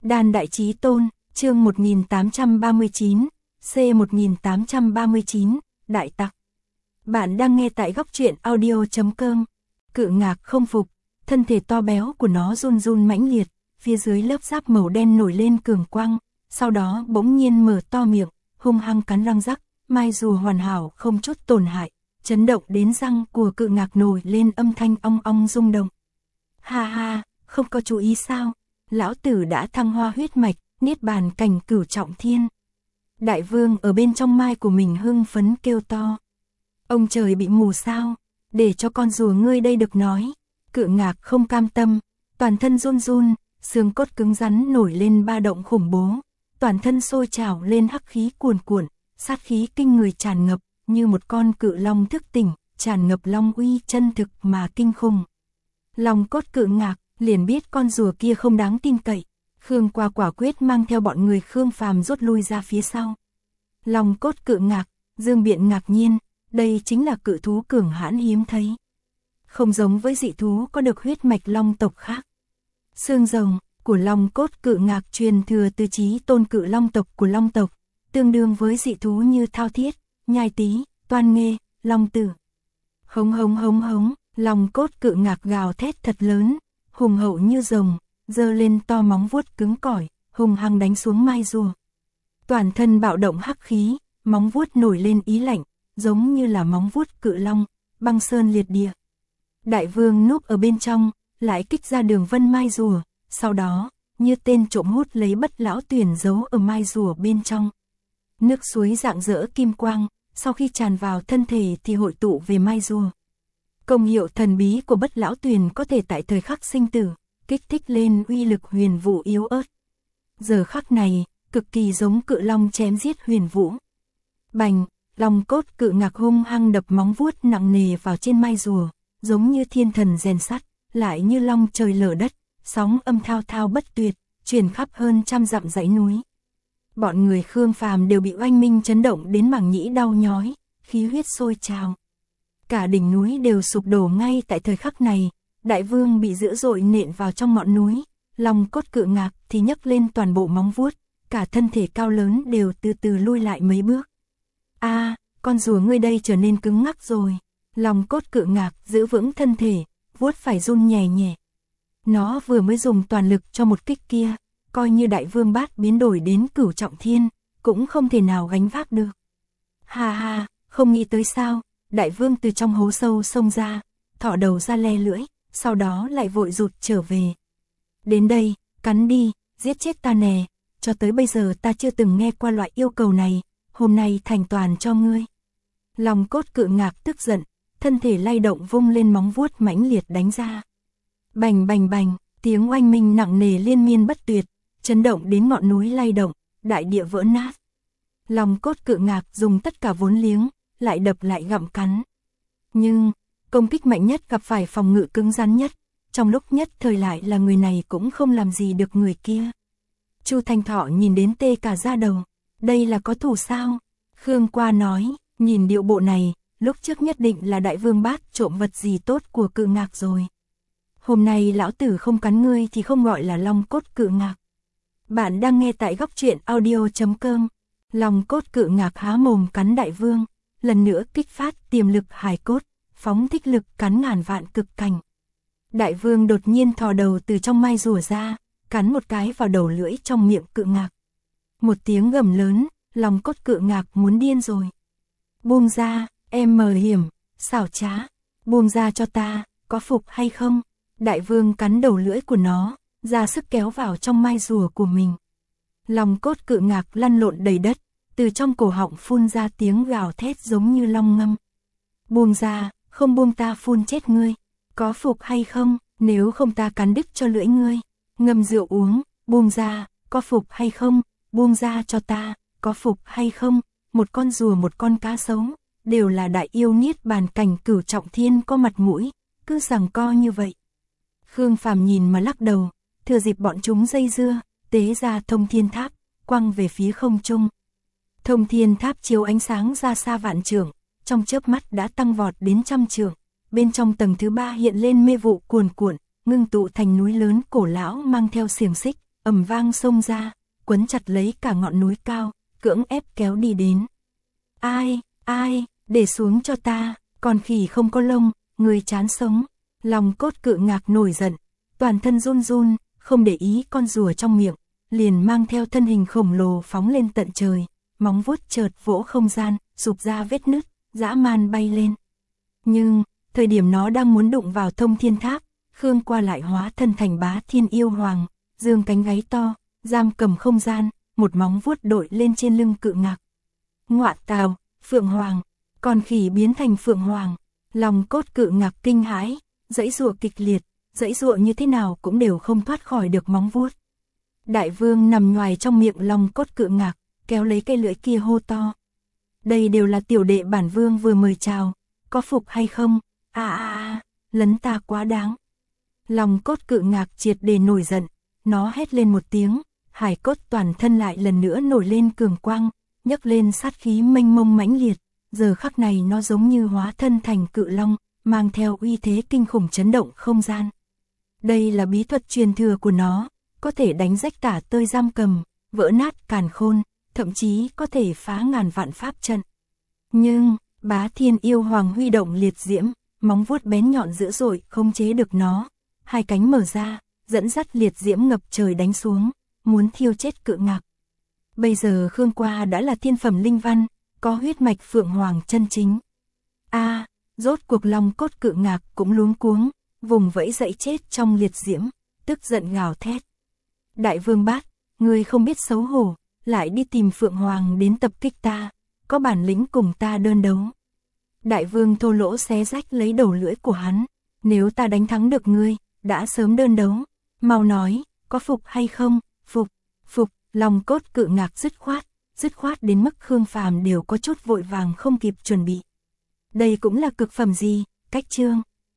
Đan Đại Chí Tôn, chương 1839, C1839, Đại Tặc. Bạn đang nghe tại góc truyện audio.com. Cự ngạc không phục, thân thể to béo của nó run run mãnh liệt, phía dưới lớp giáp màu đen nổi lên cường quang, sau đó bỗng nhiên mở to miệng, hung hăng cắn răng rắc, mai rùa hoàn hảo không chút tổn hại, chấn động đến răng của cự ngạc nổi lên âm thanh ong ong rung động. Ha ha, không có chú ý sao? Lão tử đã thăng hoa huyết mạch, niết bàn cảnh cửu trọng thiên. Đại vương ở bên trong mai của mình hưng phấn kêu to. Ông trời bị mù sao? Để cho con rùa ngươi đây được nói. Cự ngạc không cam tâm, toàn thân run run, xương cốt cứng rắn nổi lên ba động khủng bố, toàn thân sôi trào lên hắc khí cuồn cuộn, sát khí kinh người tràn ngập, như một con cự long thức tỉnh, tràn ngập long uy chân thực mà kinh khủng. Lòng cốt cự ngạc liền biết con rùa kia không đáng tin cậy, Khương Qua quả quyết mang theo bọn người Khương Phàm rút lui ra phía sau. Lòng cốt cự ngạc, Dương Biện ngạc nhiên, đây chính là cự thú cường hãn hiếm thấy. Không giống với dị thú có được huyết mạch long tộc khác. Xương rồng của long cốt cự ngạc truyền thừa từ Chí Tôn cự long tộc của long tộc, tương đương với dị thú như Thao Thiết, Nhai Tý, Toan Nghê, Long Tử. Hống hống hống hống, long cốt cự ngạc gào thét thật lớn, hùng hậu như rồng, giơ lên to móng vuốt cứng cỏi, hung hăng đánh xuống mai rùa. Toàn thân bạo động hắc khí, móng vuốt nổi lên ý lạnh, giống như là móng vuốt cự long, băng sơn liệt địa. Đại vương núp ở bên trong, lại kích ra đường vân mai rùa, sau đó, như tên trộm hút lấy Bất Lão Tuyền giấu ở mai rùa bên trong. Nước suối rạng rỡ kim quang, sau khi tràn vào thân thể thì hội tụ về mai rùa. Công hiệu thần bí của Bất Lão Tuyền có thể tại thời khắc sinh tử, kích thích lên uy lực huyền vũ yếu ớt. Giờ khắc này, cực kỳ giống cự long chém giết huyền vũ. Bành, long cốt cự ngạc hung hăng đập móng vuốt nặng nề vào trên mai rùa, giống như thiên thần rèn sắt, lại như long trời lở đất, sóng âm thao thao bất tuyệt, truyền khắp hơn trăm dặm dãy núi. Bọn người Khương Phàm đều bị oanh minh chấn động đến màng nhĩ đau nhói, khí huyết sôi trào. Cả đỉnh núi đều sụp đổ ngay tại thời khắc này, đại vương bị dữ dội nện vào trong ngọn núi, long cốt cự ngạc thì nhấc lên toàn bộ móng vuốt, cả thân thể cao lớn đều từ từ lui lại mấy bước. A, con rùa ngươi đây trở nên cứng ngắc rồi. Long cốt cự ngạc giữ vững thân thể, vuốt phải run nhẹ nhẹ. Nó vừa mới dùng toàn lực cho một kích kia, coi như đại vương bát biến đổi đến cửu trọng thiên, cũng không thể nào gánh vác được. Ha ha, không nghĩ tới sao, đại vương từ trong hố sâu xông ra, thỏ đầu ra le lưỡi, sau đó lại vội rụt trở về. Đến đây, cắn đi, giết chết ta nè, cho tới bây giờ ta chưa từng nghe qua loại yêu cầu này, hôm nay thành toàn cho ngươi. Long cốt cự ngạc tức giận, thân thể lay động vung lên móng vuốt mãnh liệt đánh ra. Bành bành bành, tiếng oanh minh nặng nề liên miên bất tuyệt, chấn động đến ngọn núi lay động, đại địa vỡ nát. Long cốt cự ngạc dùng tất cả vốn liếng, lại đập lại gặm cắn. Nhưng, công kích mạnh nhất gặp phải phòng ngự cứng rắn nhất, trong lúc nhất thời lại là người này cũng không làm gì được người kia. Chu Thanh Thọ nhìn đến tê cả da đầu, đây là có thủ sao? Khương Qua nói, nhìn điệu bộ này, lúc trước nhất định là đại vương bát trộm vật gì tốt của cự ngạc rồi. Hôm nay lão tử không cắn ngươi thì không gọi là long cốt cự ngạc. Bạn đang nghe tại góc truyện audio.com. Long cốt cự ngạc há mồm cắn đại vương, lần nữa kích phát tiềm lực hải cốt, phóng thích lực cắn ngàn vạn cực cảnh. Đại vương đột nhiên thò đầu từ trong mai rùa ra, cắn một cái vào đầu lưỡi trong miệng cự ngạc. Một tiếng gầm lớn, long cốt cự ngạc muốn điên rồi. Buông ra, em mờ hiểm, xảo trá, buông ra cho ta, có phục hay không? Đại vương cắn đầu lưỡi của nó, ra sức kéo vào trong mai rùa của mình. Long cốt cự ngạc lăn lộn đầy đất, từ trong cổ họng phun ra tiếng gào thét giống như long ngâm. Buông ra, không buông ta phun chết ngươi, có phục hay không, nếu không ta cắn đứt cho lưỡi ngươi. Ngâm rượu uống, buông ra, có phục hay không, buông ra cho ta, có phục hay không, một con rùa một con cá sấu, đều là đại yêu niết bàn cảnh cửu trọng thiên có mặt mũi, cứ giằng co như vậy. Khương Phàm nhìn mà lắc đầu, thừa dịp bọn chúng dây dưa, tế ra thông thiên tháp, quăng về phía không trung. Thông thiên tháp chiếu ánh sáng ra xa vạn trượng, trong chớp mắt đã tăng vọt đến trăm trượng, bên trong tầng thứ 3 hiện lên mê vụ cuồn cuộn, ngưng tụ thành núi lớn cổ lão mang theo xiềng xích, ầm vang xông ra, quấn chặt lấy cả ngọn núi cao, cưỡng ép kéo đi đến. Ai, để xuống cho ta, con khỉ không có lông, người chán sống. Long cốt cự ngạc nổi giận, toàn thân run run, không để ý con rùa trong miệng, liền mang theo thân hình khổng lồ phóng lên tận trời, móng vuốt chợt vỗ không gian, sụp ra vết nứt, dã man bay lên. Nhưng, thời điểm nó đang muốn đụng vào Thông Thiên Tháp, Khương Qua lại hóa thân thành Bá Thiên Yêu Hoàng, dương cánh gáy to, giam cầm không gian, một móng vuốt đội lên trên lưng cự ngạc. Ngọa tào, Phượng Hoàng, con khỉ biến thành Phượng Hoàng, lòng cốt cự ngạc kinh hãi, giãy giụa kịch liệt, giãy giụa như thế nào cũng đều không thoát khỏi được móng vuốt. Đại vương nằm nhoài trong miệng lòng cốt cự ngạc, kéo lấy cây lưỡi kia hô to. Đây đều là tiểu đệ bản vương vừa mời chào, có phục hay không? Lấn ta quá đáng. Lòng cốt cự ngạc triệt để nổi giận, nó hét lên một tiếng, hải cốt toàn thân lại lần nữa nổi lên cường quang, nhấc lên sát khí mênh mông mãnh liệt, giờ khắc này nó giống như hóa thân thành cự long, mang theo uy thế kinh khủng chấn động không gian. Đây là bí thuật truyền thừa của nó, có thể đánh rách tả tơi giam cầm, vỡ nát càn khôn, thậm chí có thể phá ngàn vạn pháp trận. Nhưng, Bá Thiên Yêu Hoàng huy động liệt diễm, móng vuốt bén nhọn dữ dội không chế được nó, hai cánh mở ra, dẫn dắt liệt diễm ngập trời đánh xuống, muốn thiêu chết cự ngạc. Bây giờ Khương Qua đã là thiên phẩm linh văn, có huyết mạch Phượng Hoàng chân chính. Rốt cuộc lòng cốt cự ngạc cũng luống cuống, vùng vẫy dậy chết trong liệt diễm, tức giận gào thét. Đại vương Bát, ngươi không biết xấu hổ, lại đi tìm Phượng Hoàng đến tập kích ta, có bản lĩnh cùng ta đơn đấu. Đại vương thô lỗ xé rách lấy đầu lưỡi của hắn, nếu ta đánh thắng được ngươi, đã sớm đơn đấu, mau nói, có phục hay không? Phục, lòng cốt cự ngạc dứt khoát đến mức Khương Phàm đều có chút vội vàng không kịp chuẩn bị. Đây cũng là cực phẩm gì, cách chương.